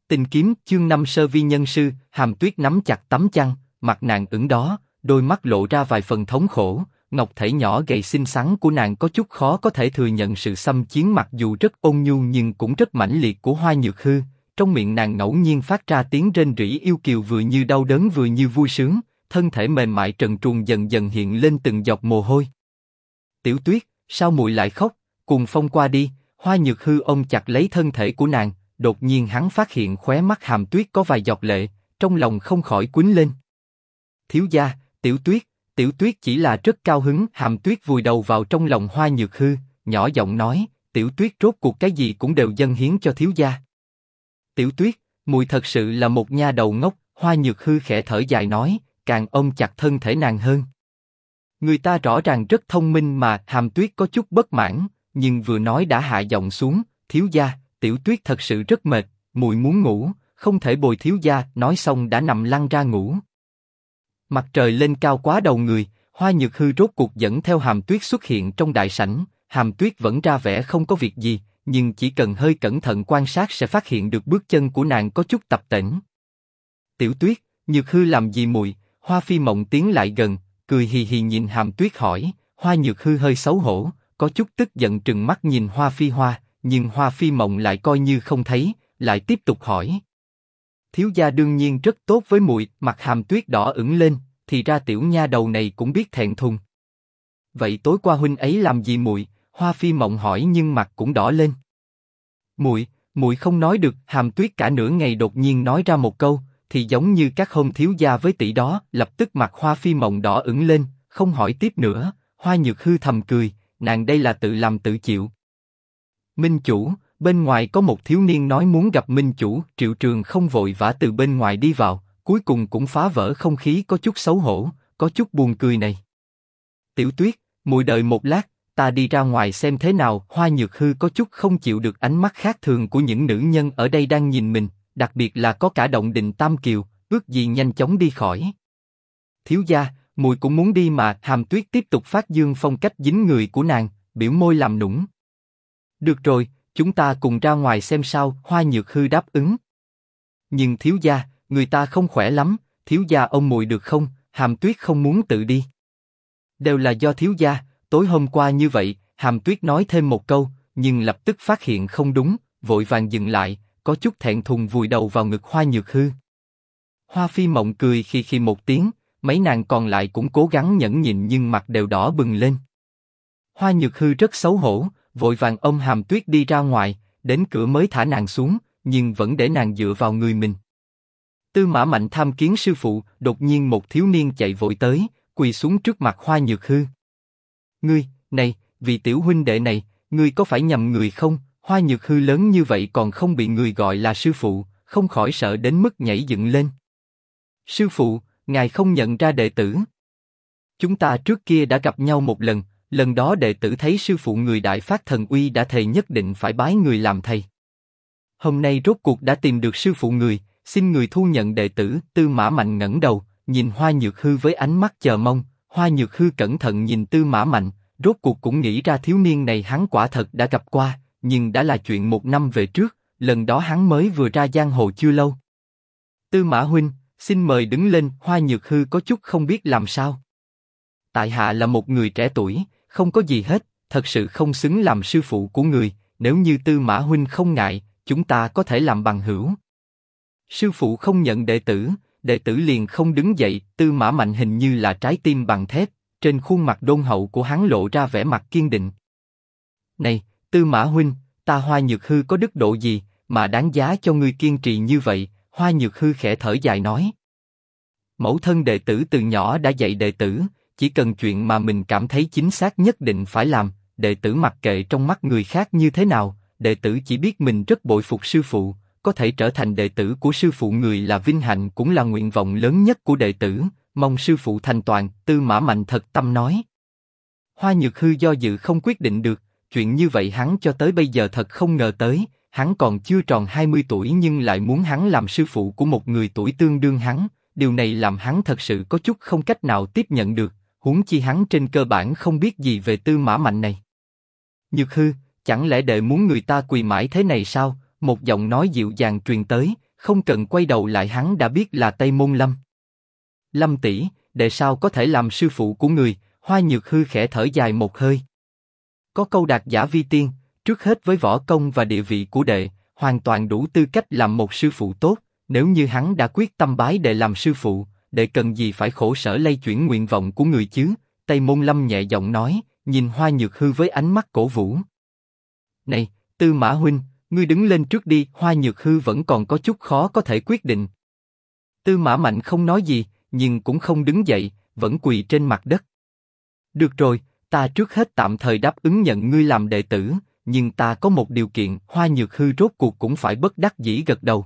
Tinh kiếm chương 5 sơ vi nhân sư. Hàm Tuyết nắm chặt tấm chăn, mặt nàng ửng đỏ, đôi mắt lộ ra vài phần thống khổ. Ngọc thể nhỏ gầy xinh xắn của nàng có chút khó có thể thừa nhận sự xâm chiếm mặc dù rất ôn nhu nhưng cũng rất mãnh liệt của Hoa Nhược Hư. Trong miệng nàng ngẫu nhiên phát ra tiếng rên rỉ yêu kiều vừa như đau đớn vừa như vui sướng, thân thể mềm mại trần truồng dần dần hiện lên từng giọt mồ hôi. Tiểu Tuyết, sao muội lại khóc? Cuồng phong qua đi, Hoa Nhược Hư ôm chặt lấy thân thể của nàng, đột nhiên hắn phát hiện khóe mắt Hàm Tuyết có vài giọt lệ, trong lòng không khỏi quýnh lên. Thiếu gia, Tiểu Tuyết chỉ là rất cao hứng. Hàm Tuyết vùi đầu vào trong lòng Hoa Nhược Hư, nhỏ giọng nói, Tiểu Tuyết rốt cuộc cái gì cũng đều dâng hiến cho thiếu gia. Tiểu Tuyết, muội thật sự là một nha đầu ngốc. Hoa Nhược Hư khẽ thở dài nói, càng ôm chặt thân thể nàng hơn. Người ta rõ ràng rất thông minh mà. Hàm Tuyết có chút bất mãn, nhưng vừa nói đã hạ giọng xuống, thiếu gia, Tiểu Tuyết thật sự rất mệt, muội muốn ngủ, không thể bồi thiếu gia. Nói xong đã nằm lăn ra ngủ. Mặt trời lên cao quá đầu người, Hoa Nhược Hư rốt cuộc dẫn theo Hàm Tuyết xuất hiện trong đại sảnh. Hàm Tuyết vẫn ra vẻ không có việc gì, nhưng chỉ cần hơi cẩn thận quan sát sẽ phát hiện được bước chân của nàng có chút tập tễnh. Tiểu Tuyết, Nhược Hư làm gì muội? Hoa Phi Mộng tiến lại gần, cười hì hì nhìn Hàm Tuyết hỏi. Hoa Nhược Hư hơi xấu hổ, có chút tức giận trừng mắt nhìn Hoa Phi Hoa, nhưng Hoa Phi Mộng lại coi như không thấy, lại tiếp tục hỏi. Thiếu gia đương nhiên rất tốt với muội. Mặt Hàm Tuyết đỏ ửng lên, thì ra tiểu nha đầu này cũng biết thẹn thùng. Vậy tối qua huynh ấy làm gì muội? Hoa Phi Mộng hỏi nhưng mặt cũng đỏ lên. Muội không nói được. Hàm Tuyết cả nửa ngày đột nhiên nói ra một câu, thì giống như các hôm thiếu gia với tỷ đó. Lập tức mặt Hoa Phi Mộng đỏ ửng lên, không hỏi tiếp nữa. Hoa Nhược Hư thầm cười, nàng đây là tự làm tự chịu. Minh chủ, bên ngoài có một thiếu niên nói muốn gặp Minh chủ. Triệu Trường không vội vã từ bên ngoài đi vào, cuối cùng cũng phá vỡ không khí có chút xấu hổ, có chút buồn cười này. Tiểu Tuyết, muội đợi một lát, ta đi ra ngoài xem thế nào. Hoa Nhược Hư có chút không chịu được ánh mắt khác thường của những nữ nhân ở đây đang nhìn mình, đặc biệt là có cả Động Đình Tam Kiều, ước gì nhanh chóng đi khỏi. Thiếu gia, muội cũng muốn đi mà. Hàm Tuyết tiếp tục phát dương phong cách dính người của nàng, biểu môi làm nũng. Được rồi, chúng ta cùng ra ngoài xem sao. Hoa Nhược Hư đáp ứng. Nhưng thiếu gia, người ta không khỏe lắm, thiếu gia ôm muội được không? Hàm Tuyết không muốn tự đi. Đều là do thiếu gia, tối hôm qua như vậy. Hàm Tuyết nói thêm một câu, nhưng lập tức phát hiện không đúng, vội vàng dừng lại, có chút thẹn thùng vùi đầu vào ngực Hoa Nhược Hư. Hoa Phi Mộng cười khi khi một tiếng, mấy nàng còn lại cũng cố gắng nhẫn nhịn nhưng mặt đều đỏ bừng lên. Hoa Nhược Hư rất xấu hổ, vội vàng ôm Hàm Tuyết đi ra ngoài, đến cửa mới thả nàng xuống, nhưng vẫn để nàng dựa vào người mình. Tư Mã Mạnh tham kiến sư phụ. Đột nhiên một thiếu niên chạy vội tới, quỳ xuống trước mặt Hoa Nhược Hư. Này, vị tiểu huynh đệ này, ngươi có phải nhầm người không? Hoa Nhược Hư lớn như vậy còn không bị người gọi là sư phụ, không khỏi sợ đến mức nhảy dựng lên. Sư phụ, ngài không nhận ra đệ tử? Chúng ta trước kia đã gặp nhau một lần, lần đó đệ tử thấy sư phụ người đại phát thần uy đã thề nhất định phải bái người làm thầy. Hôm nay rốt cuộc đã tìm được sư phụ người, xin người thu nhận đệ tử. Tư Mã Mạnh ngẩng đầu, nhìn Hoa Nhược Hư với ánh mắt chờ mong. Hoa Nhược Hư cẩn thận nhìn Tư Mã Mạnh, rốt cuộc cũng nghĩ ra thiếu niên này hắn quả thật đã gặp qua, nhưng đã là chuyện 1 năm về trước, lần đó hắn mới vừa ra giang hồ chưa lâu. Tư Mã huynh, xin mời đứng lên. Hoa Nhược Hư có chút không biết làm sao. Tại hạ là một người trẻ tuổi, không có gì hết, thật sự không xứng làm sư phụ của người. Nếu như Tư Mã huynh không ngại, chúng ta có thể làm bằng hữu. Sư phụ không nhận đệ tử liền không đứng dậy. Tư Mã Mạnh hình như là trái tim bằng thép, trên khuôn mặt đôn hậu của hắn lộ ra vẻ mặt kiên định. Này, Tư Mã huynh, ta Hoa Nhược Hư có đức độ gì mà đáng giá cho ngươi kiên trì như vậy? Hoa Nhược Hư khẽ thở dài nói. Mẫu thân đệ tử từ nhỏ đã dạy đệ tử, chỉ cần chuyện mà mình cảm thấy chính xác nhất định phải làm, đệ tử mặc kệ trong mắt người khác như thế nào, đệ tử chỉ biết mình rất bội phục sư phụ, có thể trở thành đệ tử của sư phụ người là vinh hạnh cũng là nguyện vọng lớn nhất của đệ tử, mong sư phụ thành toàn. Tư Mã Mạnh thật tâm nói. Hoa Nhược Hư do dự không quyết định được, chuyện như vậy hắn cho tới bây giờ thật không ngờ tới, hắn còn chưa tròn 20 tuổi nhưng lại muốn hắn làm sư phụ của một người tuổi tương đương hắn, điều này làm hắn thật sự có chút không cách nào tiếp nhận được, huống chi hắn trên cơ bản không biết gì về Tư Mã Mạnh này. Nhược Hư, chẳng lẽ đệ muốn người ta quỳ mãi thế này sao? Một giọng nói dịu dàng truyền tới, không cần quay đầu lại hắn đã biết là Tây Môn Lâm. Lâm tỷ, đệ sao có thể làm sư phụ của người? Hoa Nhược Hư khẽ thở dài một hơi. Có câu đạt giả vi tiên, trước hết với võ công và địa vị của đệ, hoàn toàn đủ tư cách làm một sư phụ tốt. Nếu như hắn đã quyết tâm bái đệ làm sư phụ, đệ cần gì phải khổ sở lay chuyển nguyện vọng của người chứ? Tây Môn Lâm nhẹ giọng nói, nhìn Hoa Nhược Hư với ánh mắt cổ vũ. Này, Tư Mã huynh, ngươi đứng lên trước đi. Hoa Nhược Hư vẫn còn có chút khó có thể quyết định. Tư Mã Mạnh không nói gì, nhưng cũng không đứng dậy, vẫn quỳ trên mặt đất. Được rồi, ta trước hết tạm thời đáp ứng nhận ngươi làm đệ tử, nhưng ta có một điều kiện. Hoa Nhược Hư rốt cuộc cũng phải bất đắc dĩ gật đầu.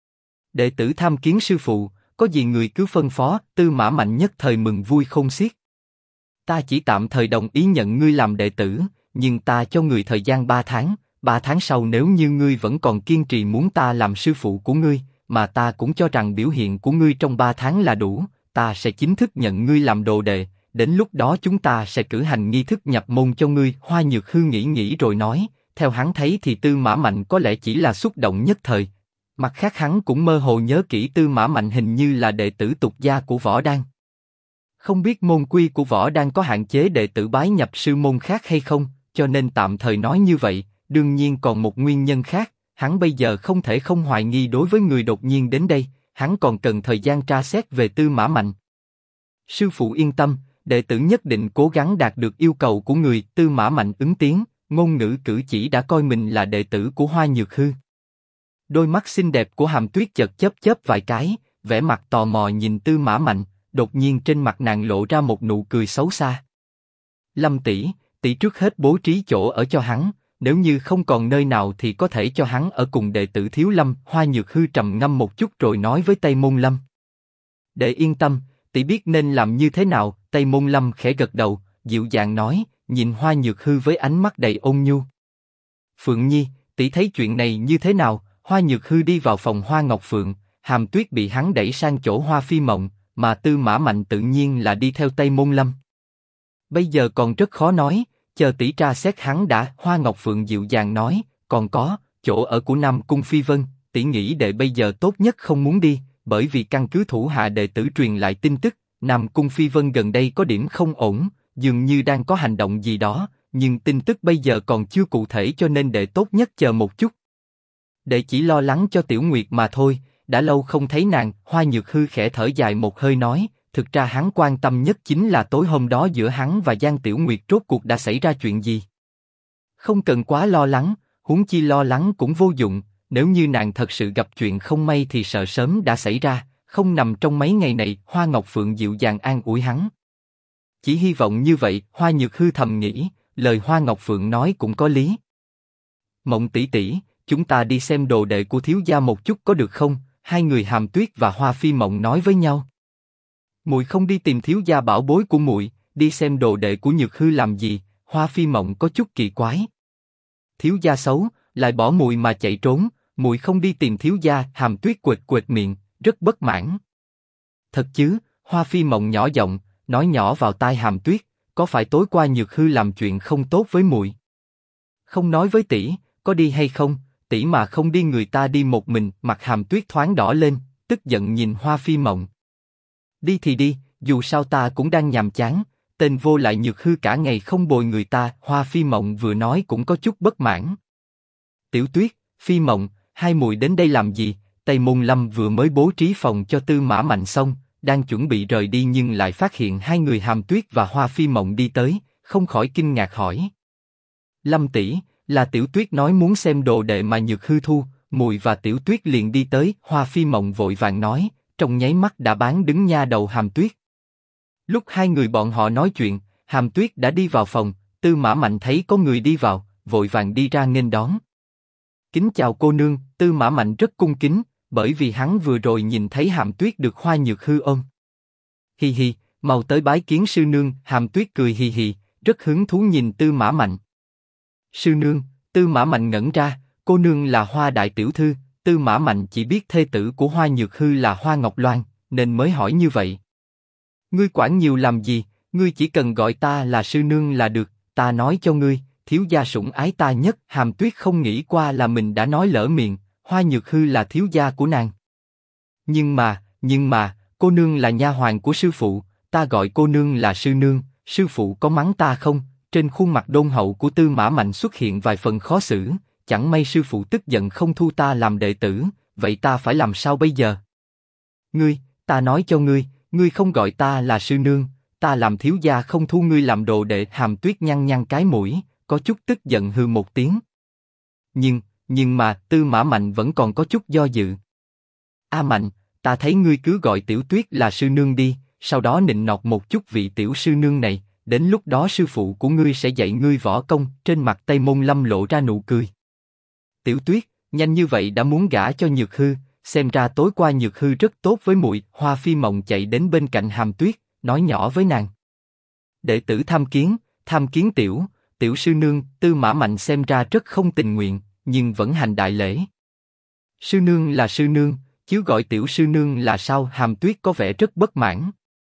Đệ tử tham kiến sư phụ, có gì người cứ phân phó. Tư Mã Mạnh nhất thời mừng vui khôn xiết. Ta chỉ tạm thời đồng ý nhận ngươi làm đệ tử, nhưng ta cho người thời gian 3 tháng. 3 tháng sau nếu như ngươi vẫn còn kiên trì muốn ta làm sư phụ của ngươi, mà ta cũng cho rằng biểu hiện của ngươi trong 3 tháng là đủ, ta sẽ chính thức nhận ngươi làm đồ đệ. Đến lúc đó chúng ta sẽ cử hành nghi thức nhập môn cho ngươi. Hoa Nhược Hư nghĩ rồi nói, theo hắn thấy thì Tư Mã Mạnh có lẽ chỉ là xúc động nhất thời. Mặt khác hắn cũng mơ hồ nhớ kỹ Tư Mã Mạnh hình như là đệ tử tục gia của Võ Đan. Không biết môn quy của Võ Đan có hạn chế đệ tử bái nhập sư môn khác hay không, cho nên tạm thời nói như vậy. Đương nhiên còn một nguyên nhân khác, hắn bây giờ không thể không hoài nghi đối với người đột nhiên đến đây, hắn còn cần thời gian tra xét về Tư Mã Mạnh. Sư phụ yên tâm, đệ tử nhất định cố gắng đạt được yêu cầu của người. Tư Mã Mạnh ứng tiếng, ngôn ngữ cử chỉ đã coi mình là đệ tử của Hoa Nhược Hư. Đôi mắt xinh đẹp của Hàm Tuyết chợt chớp vài cái, vẻ mặt tò mò nhìn Tư Mã Mạnh, đột nhiên trên mặt nàng lộ ra một nụ cười xấu xa. Lâm tỷ, tỷ trước hết bố trí chỗ ở cho hắn, nếu như không còn nơi nào thì có thể cho hắn ở cùng đệ tử Thiếu Lâm. Hoa Nhược Hư trầm ngâm một chút rồi nói với Tây Môn Lâm. Đệ yên tâm, tỷ biết nên làm như thế nào. Tây Môn Lâm khẽ gật đầu, dịu dàng nói, nhìn Hoa Nhược Hư với ánh mắt đầy ôn nhu. Phượng Nhi, tỷ thấy chuyện này như thế nào? Hoa Nhược Hư đi vào phòng Hoa Ngọc Phượng, Hàm Tuyết bị hắn đẩy sang chỗ Hoa Phi Mộng, mà Tư Mã Mạnh tự nhiên là đi theo Tây Môn Lâm. Bây giờ còn rất khó nói, chờ tỷ tra xét hắn đã. Hoa Ngọc Phượng dịu dàng nói, còn có chỗ ở của Nam Cung Phi Vân, tỷ nghĩ đệ bây giờ tốt nhất không muốn đi, bởi vì căn cứ thủ hạ đệ tử truyền lại tin tức, Nam Cung Phi Vân gần đây có điểm không ổn, dường như đang có hành động gì đó, nhưng tin tức bây giờ còn chưa cụ thể cho nên đệ tốt nhất chờ một chút. Đệ chỉ lo lắng cho Tiểu Nguyệt mà thôi, đã lâu không thấy nàng. Hoa Nhược Hư khẽ thở dài một hơi nói, thực ra hắn quan tâm nhất chính là tối hôm đó giữa hắn và Giang Tiểu Nguyệt rốt cuộc đã xảy ra chuyện gì. Không cần quá lo lắng, huống chi lo lắng cũng vô dụng, nếu như nàng thật sự gặp chuyện không may thì sợ sớm đã xảy ra, không nằm trong mấy ngày này. Hoa Ngọc Phượng dịu dàng an ủi hắn. Chỉ hy vọng như vậy. Hoa Nhược Hư thầm nghĩ, lời Hoa Ngọc Phượng nói cũng có lý. Mộng tỷ tỷ, chúng ta đi xem đồ đệ của thiếu gia một chút có được không? Hai người Hàm Tuyết và Hoa Phi Mộng nói với nhau. Muội không đi tìm thiếu gia bảo bối của muội, đi xem đồ đệ của Nhược Hư làm gì? Hoa Phi Mộng có chút kỳ quái. Thiếu gia xấu, lại bỏ muội mà chạy trốn, muội không đi tìm thiếu gia. Hàm Tuyết quệt miệng, rất bất mãn. Thật chứ? Hoa Phi Mộng nhỏ giọng nói nhỏ vào tai Hàm Tuyết, có phải tối qua Nhược Hư làm chuyện không tốt với muội? Không nói với tỷ, có đi hay không? Tỷ mà không đi người ta đi một mình. Mặt Hàm Tuyết thoáng đỏ lên, tức giận nhìn Hoa Phi Mộng. Đi thì đi, dù sao ta cũng đang nhàm chán, tên vô lại Nhược Hư cả ngày không bồi người ta. Hoa Phi Mộng vừa nói cũng có chút bất mãn. Tiểu Tuyết, Phi Mộng, hai muội đến đây làm gì? Tây Môn Lâm vừa mới bố trí phòng cho Tư Mã Mạnh xong, đang chuẩn bị rời đi nhưng lại phát hiện hai người Hàm Tuyết và Hoa Phi Mộng đi tới, không khỏi kinh ngạc hỏi. Lâm tỷ, là Tiểu Tuyết nói muốn xem đồ đệ mà Nhược Hư thu, muội và Tiểu Tuyết liền đi tới. Hoa Phi Mộng vội vàng nói, trong nháy mắt đã bán đứng nha đầu Hàm Tuyết. Lúc hai người bọn họ nói chuyện, Hàm Tuyết đã đi vào phòng. Tư Mã Mạnh thấy có người đi vào, vội vàng đi ra nghênh đón. Kính chào cô nương. Tư Mã Mạnh rất cung kính, bởi vì hắn vừa rồi nhìn thấy Hàm Tuyết được Hoa Nhược Hư ôm. Hi hi, mau tới bái kiến sư nương. Hàm Tuyết cười hì hì, rất hứng thú nhìn Tư Mã Mạnh. Sư nương. Tư Mã Mạnh ngẩn ra, cô nương là Hoa đại tiểu thư. Tư Mã Mạnh chỉ biết thê tử của Hoa Nhược Hư là Hoa Ngọc Loan, nên mới hỏi như vậy. Ngươi quản nhiều làm gì, ngươi chỉ cần gọi ta là sư nương là được. Ta nói cho ngươi, thiếu gia sủng ái ta nhất. Hàm Tuyết không nghĩ qua là mình đã nói lỡ miệng, Hoa Nhược Hư là thiếu gia của nàng. Nhưng mà, cô nương là nha hoàn của sư phụ, ta gọi cô nương là sư nương, sư phụ có mắng ta không? Trên khuôn mặt đôn hậu của Tư Mã Mạnh xuất hiện vài phần khó xử, chẳng may sư phụ tức giận không thu ta làm đệ tử, vậy ta phải làm sao bây giờ? Ta nói cho ngươi, ngươi không gọi ta là sư nương, ta làm thiếu gia không thu ngươi làm đồ đệ. Hàm Tuyết nhăn nhăn cái mũi, có chút tức giận hừ một tiếng. Nhưng mà Tư Mã Mạnh vẫn còn có chút do dự. A Mạnh, ta thấy ngươi cứ gọi Tiểu Tuyết là sư nương đi, sau đó nịnh nọt một chút vị tiểu sư nương này, đến lúc đó sư phụ của ngươi sẽ dạy ngươi võ công. Trên mặt Tây Môn Lâm lộ ra nụ cười. Tiểu Tuyết, nhanh như vậy đã muốn gả cho Nhược Hư, xem ra tối qua Nhược Hư rất tốt với muội. Hoa Phi Mộng chạy đến bên cạnh Hàm Tuyết, nói nhỏ với nàng. Đệ tử tham kiến tiểu sư nương. Tư Mã Mạnh xem ra rất không tình nguyện, nhưng vẫn hành đại lễ. Sư nương là sư nương, chứ gọi tiểu sư nương là sao? Hàm Tuyết có vẻ rất bất mãn.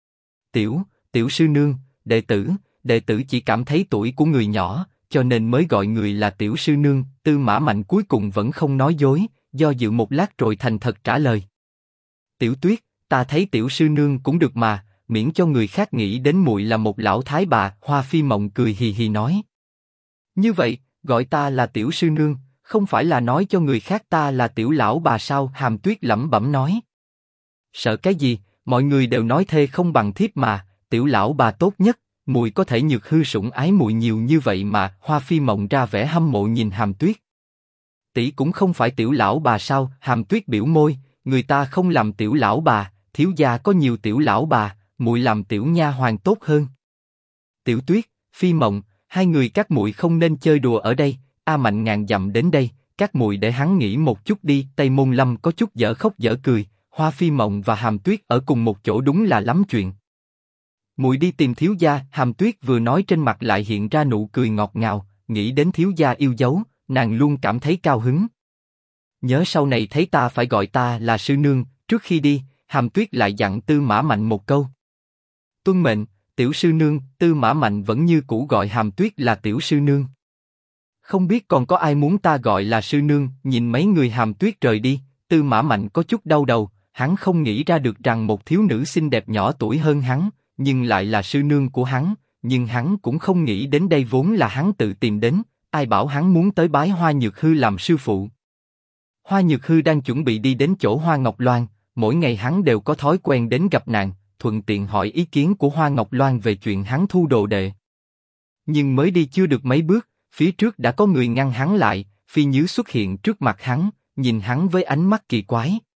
Tiểu sư nương, đệ tử chỉ cảm thấy tuổi của người nhỏ, cho nên mới gọi người là tiểu sư nương. Tư Mã Mạnh cuối cùng vẫn không nói dối, do dự một lát rồi thành thật trả lời. Tiểu Tuyết, ta thấy tiểu sư nương cũng được mà, miễn cho người khác nghĩ đến muội là một lão thái bà. Hoa Phi Mộng cười hì hì nói. Như vậy, gọi ta là tiểu sư nương, không phải là nói cho người khác ta là tiểu lão bà sao? Hàm Tuyết lẩm bẩm nói. Sợ cái gì, mọi người đều nói thê không bằng thiếp mà, tiểu lão bà tốt nhất, muội có thể Nhược Hư sủng ái muội nhiều như vậy mà. Hoa Phi Mộng ra vẻ hâm mộ nhìn Hàm Tuyết. Tỷ cũng không phải tiểu lão bà sao? Hàm Tuyết biểu môi, người ta không làm tiểu lão bà, thiếu gia có nhiều tiểu lão bà, muội làm tiểu nha hoàn tốt hơn. Tiểu Tuyết, Phi Mộng, hai người các muội không nên chơi đùa ở đây. A Mạnh ngàn dặm đến đây, các muội để hắn nghỉ một chút đi. Tây Môn Lâm có chút dở khóc dở cười, Hoa Phi Mộng và Hàm Tuyết ở cùng một chỗ đúng là lắm chuyện. Muội đi tìm thiếu gia. Hàm Tuyết vừa nói trên mặt lại hiện ra nụ cười ngọt ngào, nghĩ đến thiếu gia yêu dấu, nàng luôn cảm thấy cao hứng. Nhớ sau này thấy ta phải gọi ta là sư nương. Trước khi đi, Hàm Tuyết lại dặn Tư Mã Mạnh một câu. Tuân mệnh, tiểu sư nương. Tư Mã Mạnh vẫn như cũ gọi Hàm Tuyết là tiểu sư nương. Không biết còn có ai muốn ta gọi là sư nương? Nhìn mấy người Hàm Tuyết rời đi, Tư Mã Mạnh có chút đau đầu. Hắn không nghĩ ra được rằng một thiếu nữ xinh đẹp nhỏ tuổi hơn hắn, nhưng lại là sư nương của hắn. Nhưng hắn cũng không nghĩ đến đây vốn là hắn tự tìm đến. Ai bảo hắn muốn tới bái Hoa Nhược Hư làm sư phụ? Hoa Nhược Hư đang chuẩn bị đi đến chỗ Hoa Ngọc Loan, mỗi ngày hắn đều có thói quen đến gặp nàng, thuận tiện hỏi ý kiến của Hoa Ngọc Loan về chuyện hắn thu đồ đệ. Nhưng mới đi chưa được mấy bước, phía trước đã có người ngăn hắn lại. Phi Nhứ xuất hiện trước mặt hắn, nhìn hắn với ánh mắt kỳ quái.